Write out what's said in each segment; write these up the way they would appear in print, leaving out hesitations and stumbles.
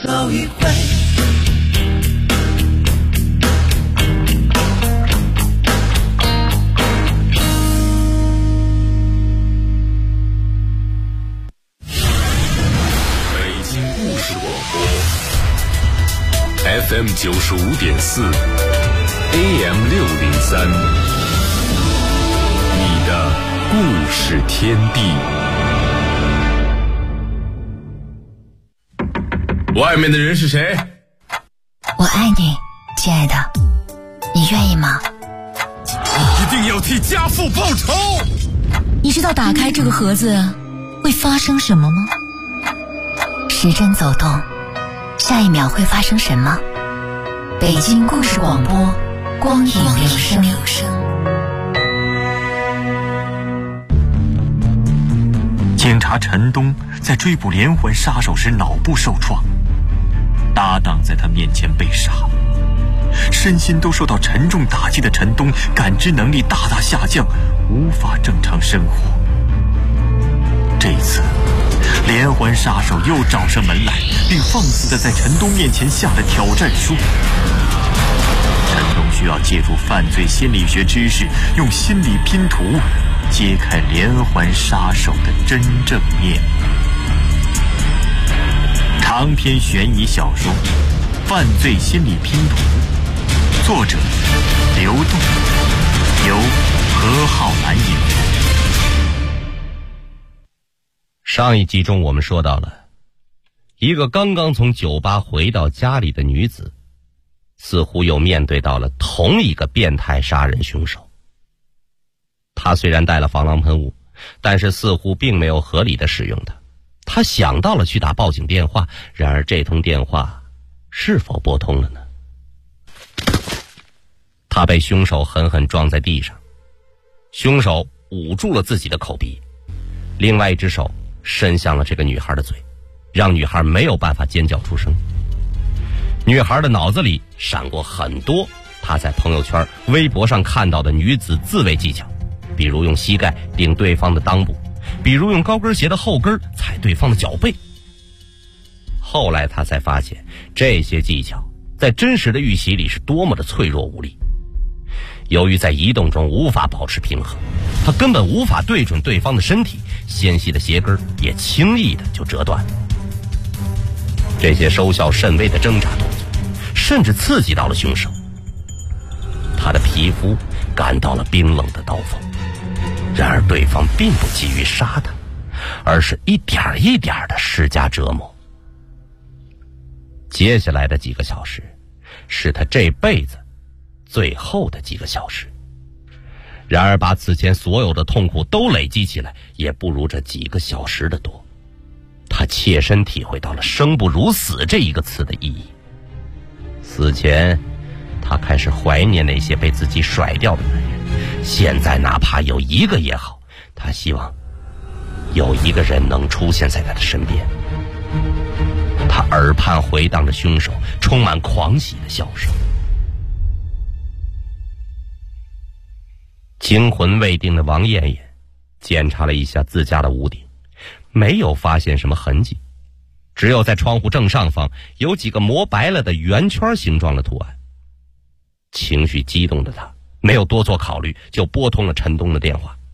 走一回。 北京故事广播 FM 95.4 AM 603，你的故事天地。外面的人是谁？ 我爱你，亲爱的，你愿意吗？ 你一定要替家父报仇！ 你知道打开这个盒子会发生什么吗？时针走动，下一秒会发生什么？北京故事广播，光影留声。 警察陈东在追捕连环杀手时脑部受创，搭档在他面前被杀，身心都受到沉重打击的陈东感知能力大大下降，无法正常生活。这一次连环杀手又找上门来，并放肆地在陈东面前下了挑战书。陈东需要借助犯罪心理学知识，用心理拼图揭开连环杀手的真正面目。长篇悬疑小说《犯罪心理拼图》，作者刘栋，由何浩南演播。 上一集中我们说到了一个刚刚从酒吧回到家里的女子，似乎又面对到了同一个变态杀人凶手。他虽然带了防狼喷雾，但是似乎并没有合理的使用它。他想到了去打报警电话，然而这通电话是否拨通了呢？他被凶手狠狠撞在地上，凶手捂住了自己的口鼻，另外一只手伸向了这个女孩的嘴，让女孩没有办法尖叫出声。女孩的脑子里闪过很多她在朋友圈、微博上看到的女子自卫技巧，比如用膝盖顶对方的裆部，比如用高跟鞋的后跟踩对方的脚背。后来她才发现，这些技巧在真实的遇袭里是多么的脆弱无力。由于在移动中无法保持平衡，她根本无法对准对方的身体，纤细的鞋跟也轻易的就折断了。这些收效甚微的挣扎动作，甚至刺激到了凶手。他的皮肤感到了冰冷的刀锋，然而对方并不急于杀他，而是一点一点的施加折磨。接下来的几个小时是他这辈子最后的几个小时，然而把此前所有的痛苦都累积起来，也不如这几个小时的多。他切身体会到了生不如死这一个词的意义。死前他开始怀念那些被自己甩掉的男人，现在哪怕有一个也好，他希望有一个人能出现在他的身边。他耳畔回荡着凶手充满狂喜的笑声。惊魂未定的王艳艳检查了一下自家的屋顶，没有发现什么痕迹，只有在窗户正上方有几个磨白了的圆圈形状的图案。情绪激动的他没有多做考虑，就拨通了陈东的电话。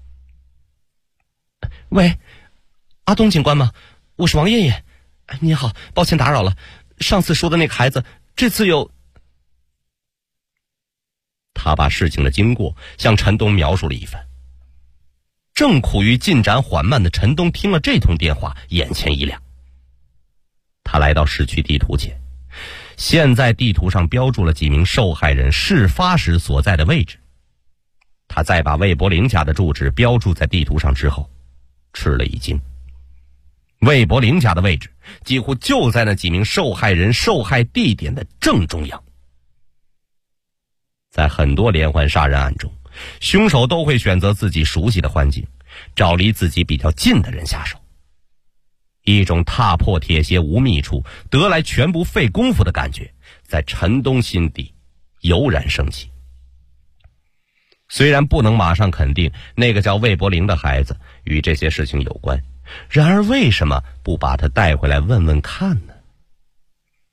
喂，阿东警官吗？我是王艳艳。你好，抱歉打扰了，上次说的那个孩子这次有……他把事情的经过向陈东描述了一番。正苦于进展缓慢的陈东听了这通电话，眼前一亮。他来到市区地图前，现在地图上标注了几名受害人事发时所在的位置。他再把魏柏林家的住址标注在地图上之后，吃了一惊。魏柏林家的位置几乎就在那几名受害人受害地点的正中央。在很多连环杀人案中，凶手都会选择自己熟悉的环境，找离自己比较近的人下手。一种踏破铁鞋无觅处，得来全不费功夫的感觉在陈东心底油然升起。虽然不能马上肯定那个叫魏柏林的孩子与这些事情有关，然而为什么不把他带回来问问看呢？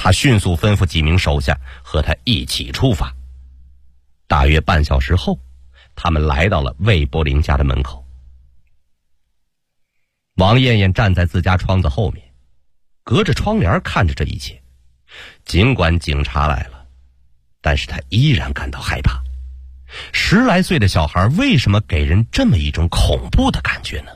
他迅速吩咐几名手下和他一起出发。大约半小时后，他们来到了魏伯龄家的门口。王艳艳站在自家窗子后面，隔着窗帘看着这一切。尽管警察来了，但是她依然感到害怕。10来岁的小孩为什么给人这么一种恐怖的感觉呢？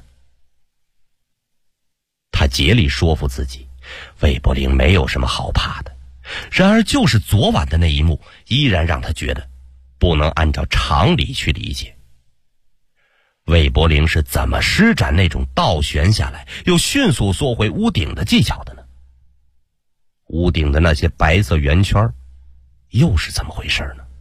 她竭力说服自己，魏伯龄没有什么好怕的。然而就是昨晚的那一幕，依然让她觉得不能按照常理去理解。魏伯龄是怎么施展那种倒悬下来又迅速缩回屋顶的技巧的呢？屋顶的那些白色圆圈又是怎么回事呢？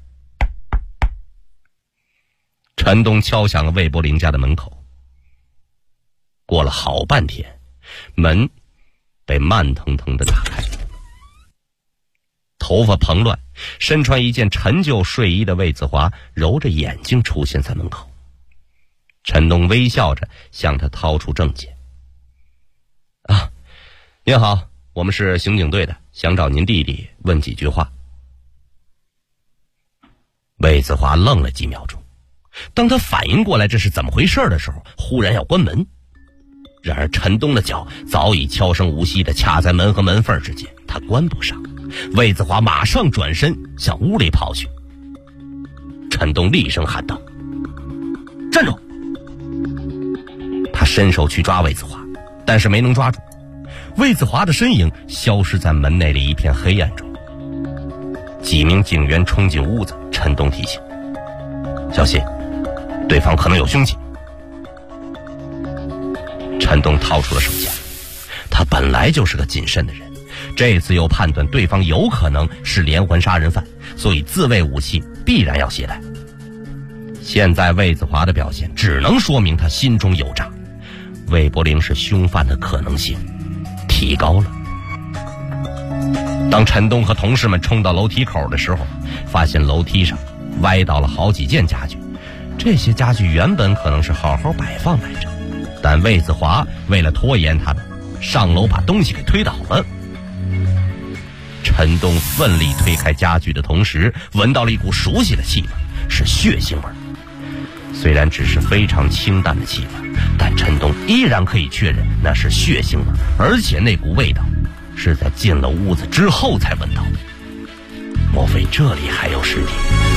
陈东敲响了魏伯龄家的门口。过了好半天，门被慢腾腾地打开。头发蓬乱，身穿一件陈旧睡衣的魏子华揉着眼睛出现在门口。陈东微笑着向他掏出证件。啊，您好，我们是刑警队的，想找您弟弟问几句话。魏子华愣了几秒钟，当他反应过来这是怎么回事的时候，忽然要关门。然而陈东的脚早已悄声无息地卡在门和门缝之间，他关不上。魏子华马上转身向屋里跑去。陈东厉声喊道：站住！他伸手去抓魏子华，但是没能抓住。魏子华的身影消失在门内的一片黑暗中。几名警员冲进屋子，陈东提醒：小心，对方可能有凶器。陈东掏出了手枪，他本来就是个谨慎的人，这次又判断对方有可能是连环杀人犯，所以自卫武器必然要携带。现在魏子华的表现只能说明他心中有诈，魏伯龄是凶犯的可能性提高了。当陈东和同事们冲到楼梯口的时候，发现楼梯上歪倒了好几件家具，这些家具原本可能是好好摆放来着，但魏子华为了拖延他们，上楼把东西给推倒了。陈东奋力推开家具的同时，闻到了一股熟悉的气味，是血腥味。虽然只是非常清淡的气味，但陈东依然可以确认那是血腥味，而且那股味道是在进了屋子之后才闻到的。莫非这里还有尸体？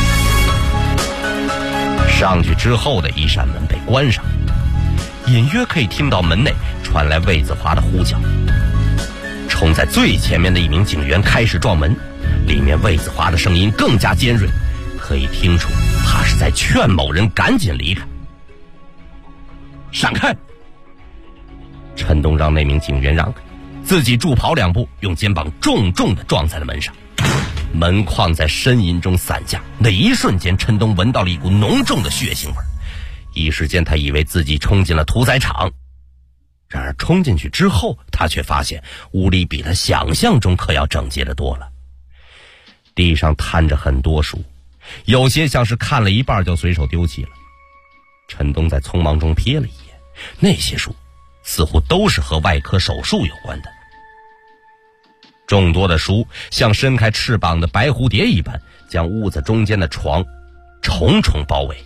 上去之后的一扇门被关上，隐约可以听到门内传来魏子华的呼叫。冲在最前面的一名警员开始撞门，里面魏子华的声音更加尖锐，可以听出他是在劝某人赶紧离开。闪开！陈东让那名警员让开，自己助跑2步，用肩膀重重地撞在了门上。门框在呻吟中散架，那一瞬间陈东闻到了一股浓重的血腥味，一时间他以为自己冲进了屠宰场。然而冲进去之后，他却发现屋里比他想象中可要整洁得多了。地上摊着很多书，有些像是看了一半就随手丢弃了。陈东在匆忙中瞥了一眼，那些书似乎都是和外科手术有关的。众多的书像伸开翅膀的白蝴蝶一般，将屋子中间的床重重包围。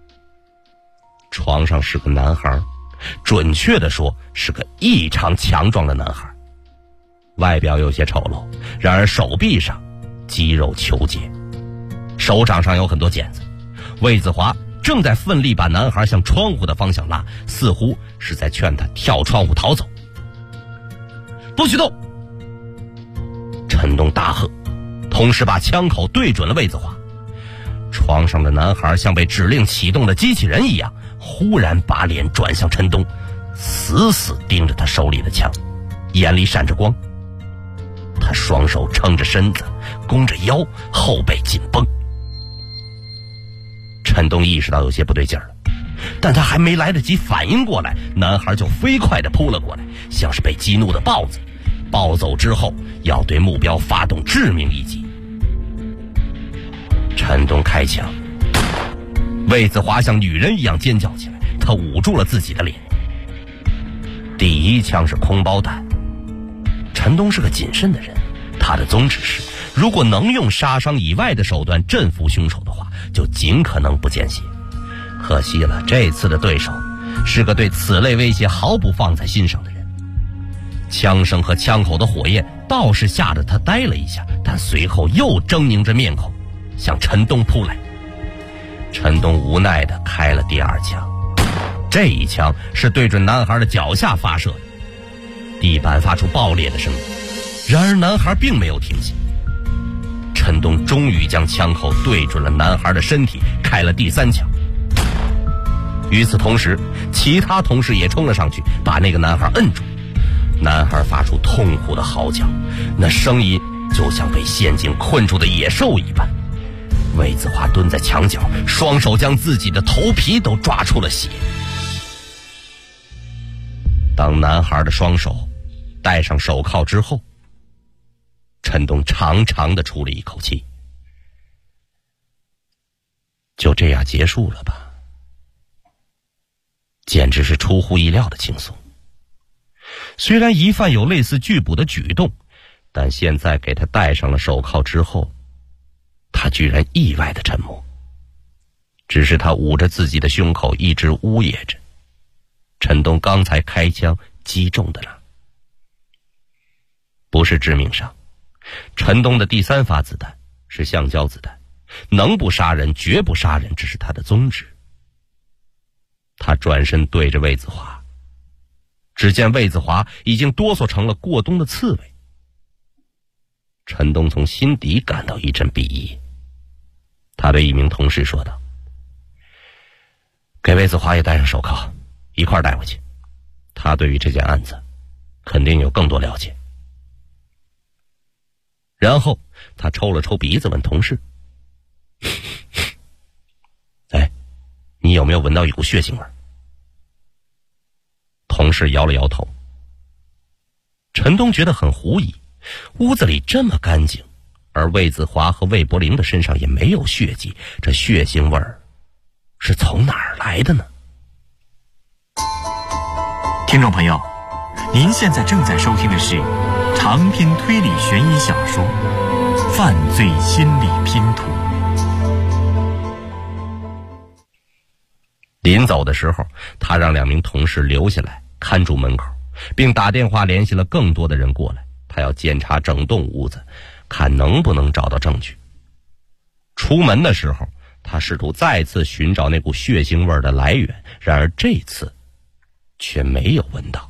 床上是个男孩，准确地说是个异常强壮的男孩，外表有些丑陋，然而手臂上肌肉虬结，手掌上有很多茧子。魏子华正在奋力把男孩向窗户的方向拉，似乎是在劝他跳窗户逃走。不许动！陈东大喝，同时把枪口对准了魏子华。床上的男孩像被指令启动的机器人一样，忽然把脸转向陈东，死死盯着他手里的枪，眼里闪着光。他双手撑着身子，弓着腰，后背紧绷。陈东意识到有些不对劲儿了，但他还没来得及反应过来，男孩就飞快地扑了过来，像是被激怒的豹子，暴走之后要对目标发动致命一击。陈东开枪，魏子华像女人一样尖叫起来，他捂住了自己的脸。第一枪是空包弹，陈东是个谨慎的人，他他的宗旨是，如果能用杀伤以外的手段镇服凶手的话，就尽可能不见血。可惜了，这次的对手是个对此类威胁毫不放在心上的人。枪声和枪口的火焰倒是吓得他呆了一下，但随后又狰狞着面孔向陈东扑来。陈东无奈地开了第二枪，这一枪是对准男孩的脚下发射的，地板发出爆裂的声音。然而男孩并没有停下，陈东终于将枪口对准了男孩的身体，开了第三枪。与此同时，其他同事也冲了上去，把那个男孩摁住。男孩发出痛苦的嚎叫，那声音就像被陷阱困住的野兽一般。魏子华蹲在墙角，双手将自己的头皮都抓出了血。当男孩的双手戴上手铐之后，陈东长长的出了一口气。就这样结束了吧？简直是出乎意料的轻松。虽然疑犯有类似拒捕的举动，但现在给他戴上了手铐之后，他居然意外的沉默。只是他捂着自己的胸口，一直呜咽着。陈东刚才开枪击中的了，不是致命伤。陈东的第三发子弹是橡胶子弹，能不杀人绝不杀人，这是他的宗旨。他转身对着魏子华，只见魏子华已经哆嗦成了过冬的刺猬。陈东从心底感到一阵鄙夷，他对一名同事说道：“给魏子华也戴上手铐，一块带回去，他对于这件案子肯定有更多了解。”然后他抽了抽鼻子，问同事：“哎，你有没有闻到一股血腥味？”同事摇了摇头。陈东觉得很狐疑，屋子里这么干净，而魏子华和魏柏林的身上也没有血迹，这血腥味儿是从哪儿来的呢？ 听众朋友，您现在正在收听的是长篇推理悬疑小说《犯罪心理拼图》。 临走的时候，他让2名同事留下来看住门口，并打电话联系了更多的人过来，他要检查整栋屋子，看能不能找到证据。出门的时候，他试图再次寻找那股血腥味的来源，然而这次却没有闻到。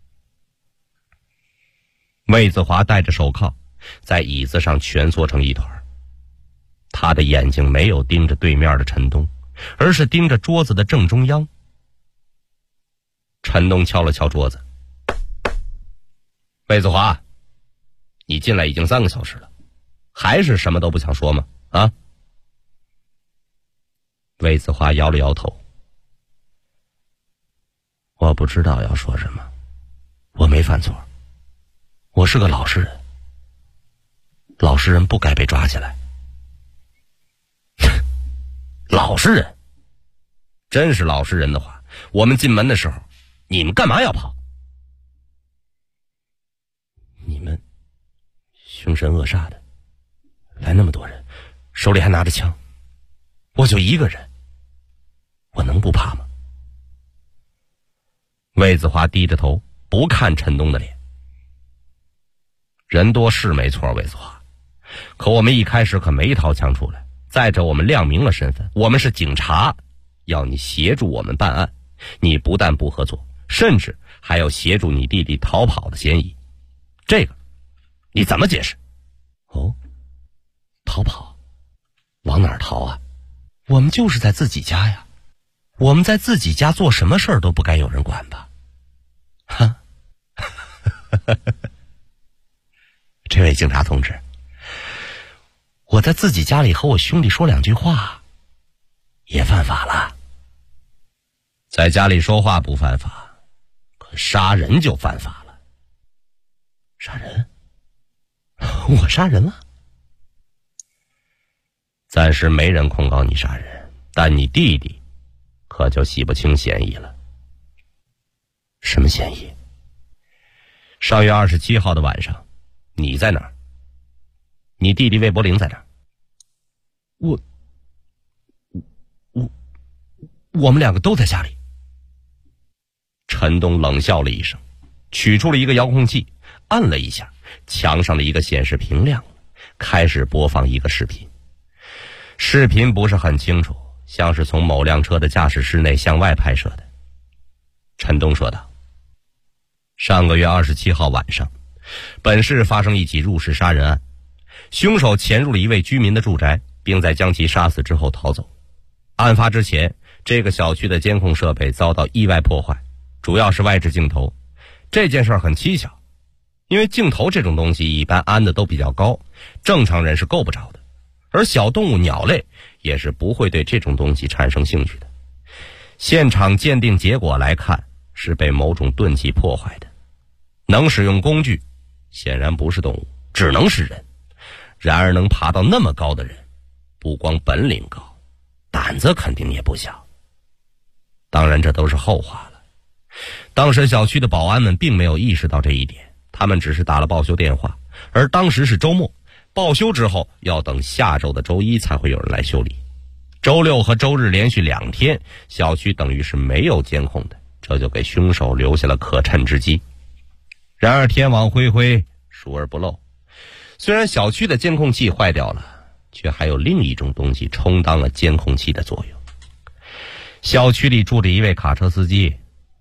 魏子华戴着手铐，在椅子上蜷缩成一团，他的眼睛没有盯着对面的陈东，而是盯着桌子的正中央。陈东敲了敲桌子：“魏子华，你进来已经3个小时了，还是什么都不想说吗？啊？”魏子华摇了摇头：“我不知道要说什么，我没犯错，我是个老实人，老实人不该被抓起来。”老实人？真是老实人的话，我们进门的时候，你们干嘛要跑？你们凶神恶煞的，来那么多人，手里还拿着枪，我就一个人，我能不怕吗？魏子华低着头，不看陈东的脸。人多是没错，魏子华，可我们一开始可没掏枪出来。再者，我们亮明了身份，我们是警察，要你协助我们办案。你不但不合作，甚至还有协助你弟弟逃跑的嫌疑，这个你怎么解释？哦，逃跑？往哪儿逃啊？我们就是在自己家呀，我们在自己家做什么事儿都不该有人管吧？哈，这位警察同志，我在自己家里和我兄弟说2句话也犯法了。在家里说话不犯法，可杀人就犯法了。杀人？我杀人了？暂时没人控告你杀人，但你弟弟可就洗不清嫌疑了。什么嫌疑？上月27号的晚上，你在哪儿？ 你弟弟魏柏林在这儿。我们两个都在家里。陈东冷笑了一声，取出了一个遥控器，按了一下，墙上的一个显示屏亮了，开始播放一个视频。视频不是很清楚，像是从某辆车的驾驶室内向外拍摄的。陈东说道：上个月27号晚上，本市发生一起入室杀人案，凶手潜入了一位居民的住宅，并在将其杀死之后逃走。案发之前，这个小区的监控设备遭到意外破坏，主要是外置镜头。这件事很蹊跷，因为镜头这种东西一般安的都比较高，正常人是够不着的，而小动物鸟类也是不会对这种东西产生兴趣的。现场鉴定结果来看，是被某种钝器破坏的。能使用工具显然不是动物，只能是人。然而能爬到那么高的人，不光本领高，胆子肯定也不小。当然这都是后话了。当时小区的保安们并没有意识到这一点，他们只是打了报修电话，而当时是周末，报修之后要等下周的周一才会有人来修理。周六和周日连续2天，小区等于是没有监控的，这就给凶手留下了可乘之机。然而天网恢恢，疏而不漏，虽然小区的监控器坏掉了，却还有另一种东西充当了监控器的作用。小区里住着一位卡车司机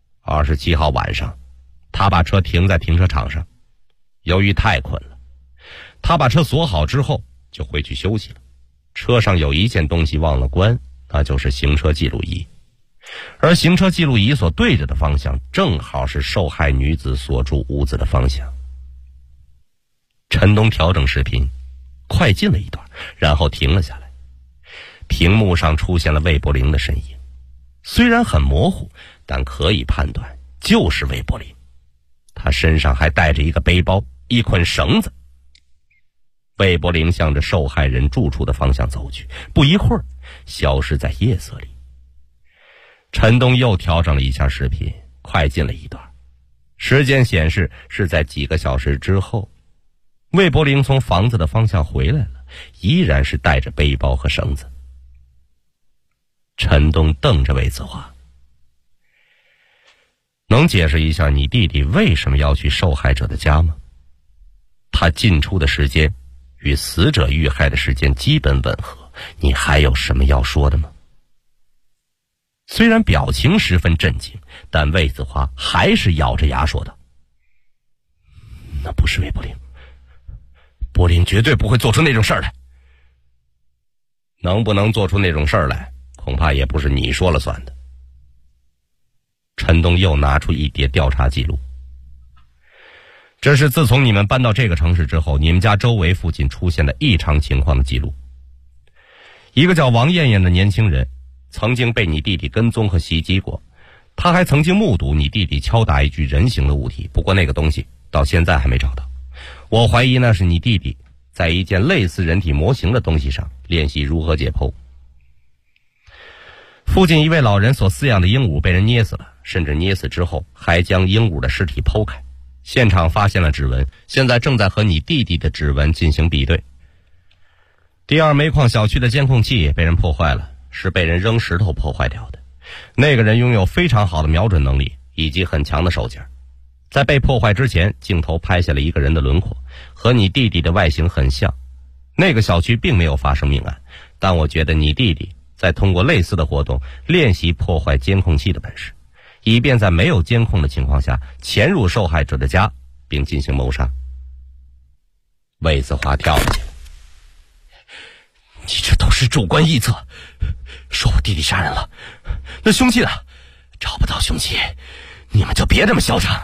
，27号晚上，他把车停在停车场上，由于太困了，他把车锁好之后就回去休息了。车上有一件东西忘了关，那就是行车记录仪，而行车记录仪所对着的方向正好是受害女子所住屋子的方向。陈东调整视频，快进了一段，然后停了下来。屏幕上出现了魏柏林的身影，虽然很模糊，但可以判断就是魏柏林。他身上还带着一个背包，一捆绳子。魏柏林向着受害人住处的方向走去，不一会儿消失在夜色里。陈东又调整了一下视频，快进了一段，时间显示是在几个小时之后，魏柏林从房子的方向回来了，依然是带着背包和绳子。陈东瞪着魏子华：能解释一下你弟弟为什么要去受害者的家吗？他进出的时间与死者遇害的时间基本吻合，你还有什么要说的吗？虽然表情十分震惊，但魏子华还是咬着牙说道：那不是魏柏林，柏林绝对不会做出那种事儿来。能不能做出那种事儿来，恐怕也不是你说了算的。陈东又拿出一叠调查记录，这是自从你们搬到这个城市之后，你们家周围附近出现的异常情况的记录。一个叫王艳艳的年轻人曾经被你弟弟跟踪和袭击过，他还曾经目睹你弟弟敲打一具人形的物体，不过那个东西到现在还没找到。我怀疑那是你弟弟在一件类似人体模型的东西上练习如何解剖。附近一位老人所饲养的鹦鹉被人捏死了，甚至捏死之后还将鹦鹉的尸体剖开，现场发现了指纹，现在正在和你弟弟的指纹进行比对。第二，煤矿小区的监控器被人破坏了，是被人扔石头破坏掉的。那个人拥有非常好的瞄准能力以及很强的手劲儿，在被破坏之前，镜头拍下了一个人的轮廓，和你弟弟的外形很像。那个小区并没有发生命案，但我觉得你弟弟在通过类似的活动练习破坏监控器的本事，以便在没有监控的情况下潜入受害者的家并进行谋杀。魏子华跳了起来：你这都是主观臆测，说我弟弟杀人了，那凶器呢？找不到凶器，你们就别这么嚣张。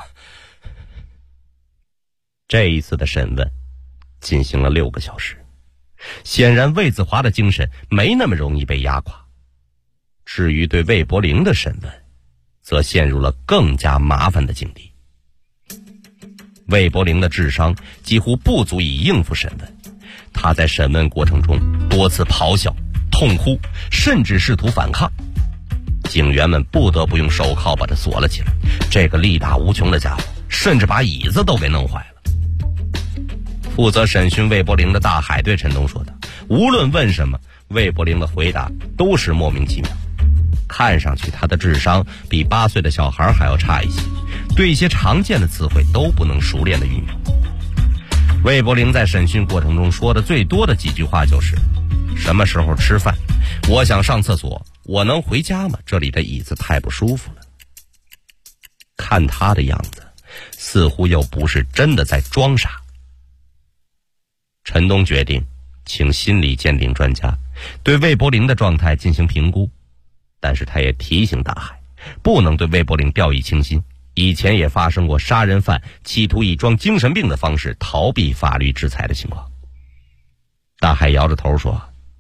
这一次的审问进行了6个小时，显然魏子华的精神没那么容易被压垮。至于对魏柏林的审问，则陷入了更加麻烦的境地。魏柏林的智商几乎不足以应付审问，他在审问过程中多次咆哮、痛呼，甚至试图反抗。警员们不得不用手铐把他锁了起来。这个力大无穷的家伙，甚至把椅子都给弄坏了。 负责审讯魏伯龄的大海对陈东说的，无论问什么，魏伯龄的回答都是莫名其妙。看上去他的智商比8岁的小孩还要差一些，对一些常见的词汇都不能熟练的运用。魏伯龄在审讯过程中说的最多的几句话就是：什么时候吃饭？我想上厕所，我能回家吗？这里的椅子太不舒服了。看他的样子，似乎又不是真的在装傻。陈东决定请心理鉴定专家对魏伯龄的状态进行评估，但是他也提醒大海，不能对魏伯龄掉以轻心。以前也发生过杀人犯企图以装精神病的方式逃避法律制裁的情况。大海摇着头说：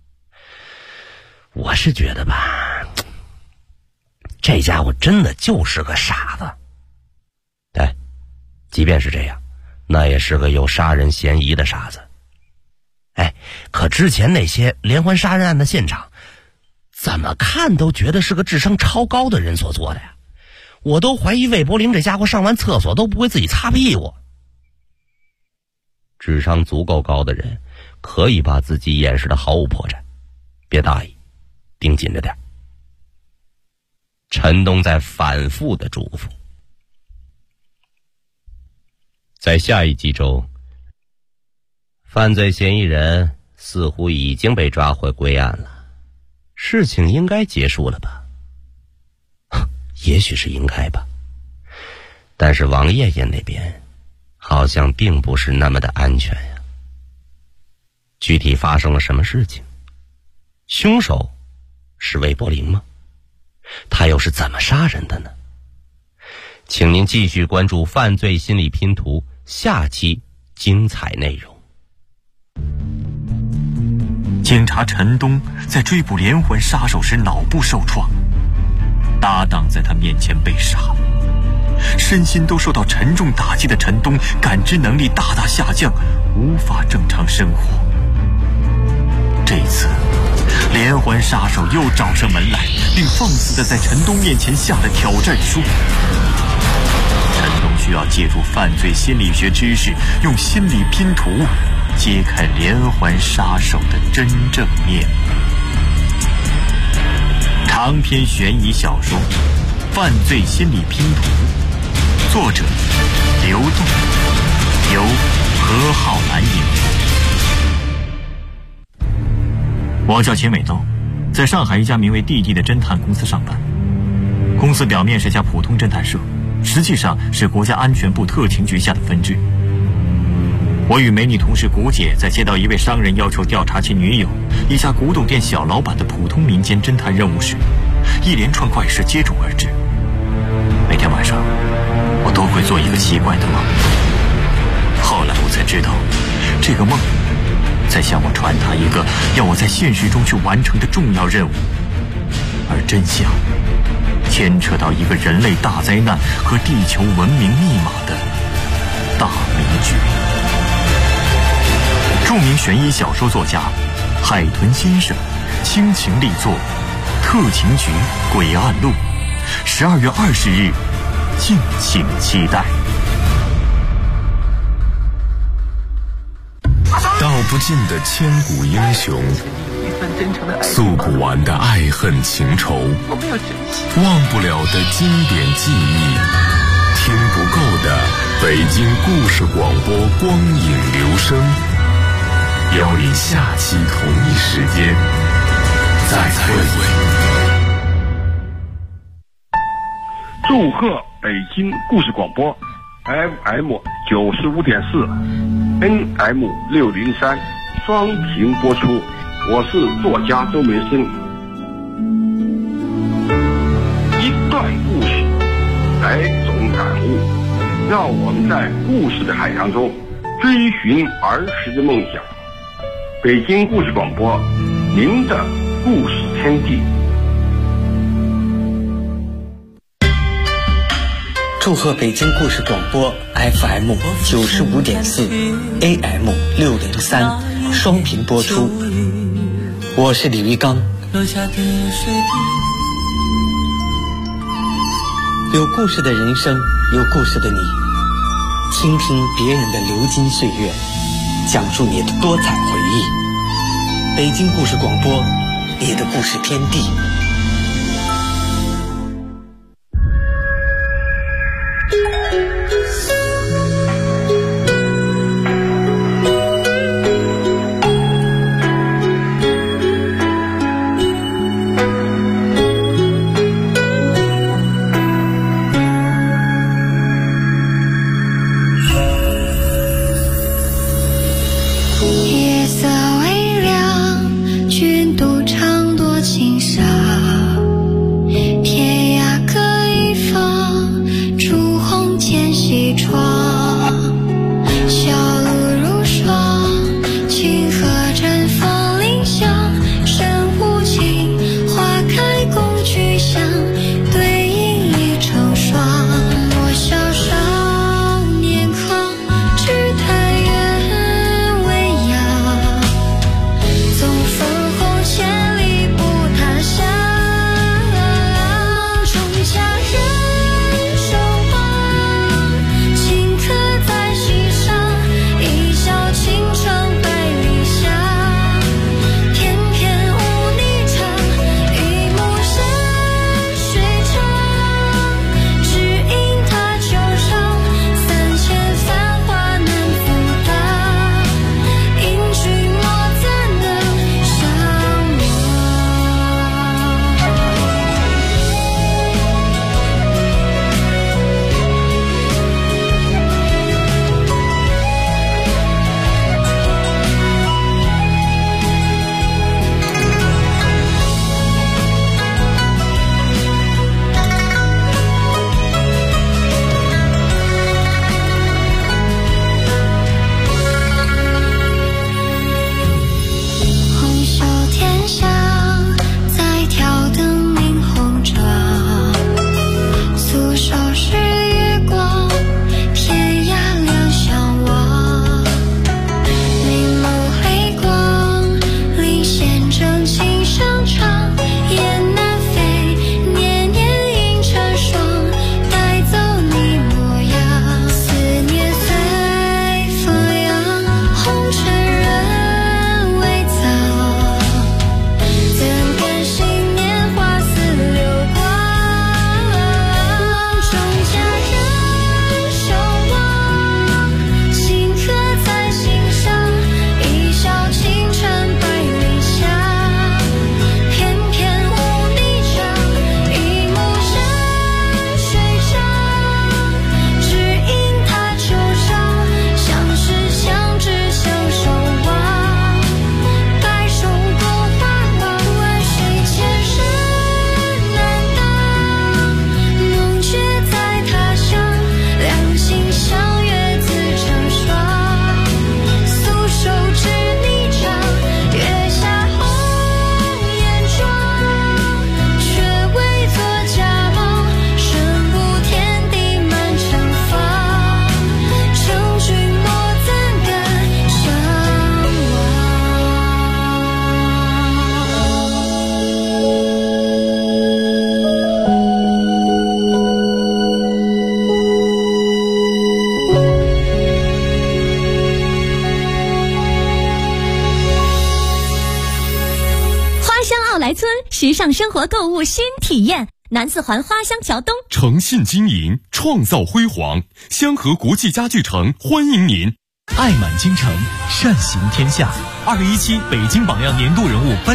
我是觉得吧，这家伙真的就是个傻子。哎，即便是这样，那也是个有杀人嫌疑的傻子。哎，可之前那些连环杀人案的现场，怎么看都觉得是个智商超高的人所做的呀。我都怀疑魏伯龄这家伙上完厕所都不会自己擦屁股。智商足够高的人可以把自己掩饰得毫无破绽，别大意，盯紧着点。陈东在反复的嘱咐。在下一集中，犯罪嫌疑人似乎已经被抓回归案了，事情应该结束了吧？也许是应该吧，但是王爷爷那边好像并不是那么的安全呀。具体发生了什么事情？凶手是魏伯龄吗？他又是怎么杀人的呢？请您继续关注《犯罪心理拼图》下期精彩内容。 警察陈东在追捕连环杀手时脑部受创，搭档在他面前被杀，身心都受到沉重打击的陈东感知能力大大下降，无法正常生活。这次连环杀手又找上门来，并放肆地在陈东面前下了挑战书。陈东需要借助犯罪心理学知识，用心理拼图揭开连环杀手的真正面目。长篇悬疑小说《犯罪心理拼图》，作者刘栋，由何浩南演播。我叫秦伟东，在上海一家名为弟弟的侦探公司上班。公司表面是家普通侦探社，实际上是国家安全部特勤局下的分支。我与美女同事古姐在接到一位商人要求调查其女友一家古董店小老板的普通民间侦探任务时，一连串怪事接踵而至。每天晚上我都会做一个奇怪的梦，后来我才知道，这个梦在向我传达一个要我在现实中去完成的重要任务，而真相牵扯到一个人类大灾难和地球文明密码的大迷局。著名悬疑小说作家海豚先生倾情力作《特勤局诡案录》，12月20日，敬请期待。 道不尽的千古英雄，诉不完的爱恨情仇，忘不了的经典记忆，听不够的北京故事广播光影留声，邀您下期同一时间再会。 祝贺北京故事广播 FM 95.4 NM603 双屏播出，我是作家周梅生。一段故事，来种感悟，让我们在故事的海洋中追寻儿时的梦想。北京故事广播，您的故事天地。 祝贺北京故事广播 FM 95.4 AM603 双屏播出，我是李玉刚。有故事的人生，有故事的你，倾听别人的流金岁月， 讲述你的多彩回忆。北京故事广播，你的故事天地。 夜色微凉，君独唱多情沙。天涯各一方，烛红渐西窗。小路如霜，清河绽放林香。深无情，花开共聚香，对影已成双。我小少年狂，只叹缘未央。纵分红千里不他乡，终家人守望，顷刻在心上。一笑倾城百里香，翩翩舞霓裳。一幕山水长，只因他球场。3000繁华难负当，因君莫怎能相红袖添香，再挑灯明红妆。素手是月光，天涯两相望。明眸黑光，领先正气上场。雁南飞，年年映成双。带走你模样，思念随风扬。红尘人未藏，怎甘心年华似流光。终家人守望，顷刻在心上。一笑倾城百里香，翩翩舞霓裳。一幕山水长，只因他球场。相识相知相守望，白首共华光。万水千山难挡，梦却在他乡。两心相悦自成双，素手执霓裳。月下红颜妆，却为作佳梦。身不天地满城芳，成君莫怎敢相花乡奥莱村时尚生活购物新体验，南四环花乡桥东。 诚信经营，创造辉煌。香河国际家具城欢迎您。 爱满京城，善行天下。2017北京榜样年度人物颁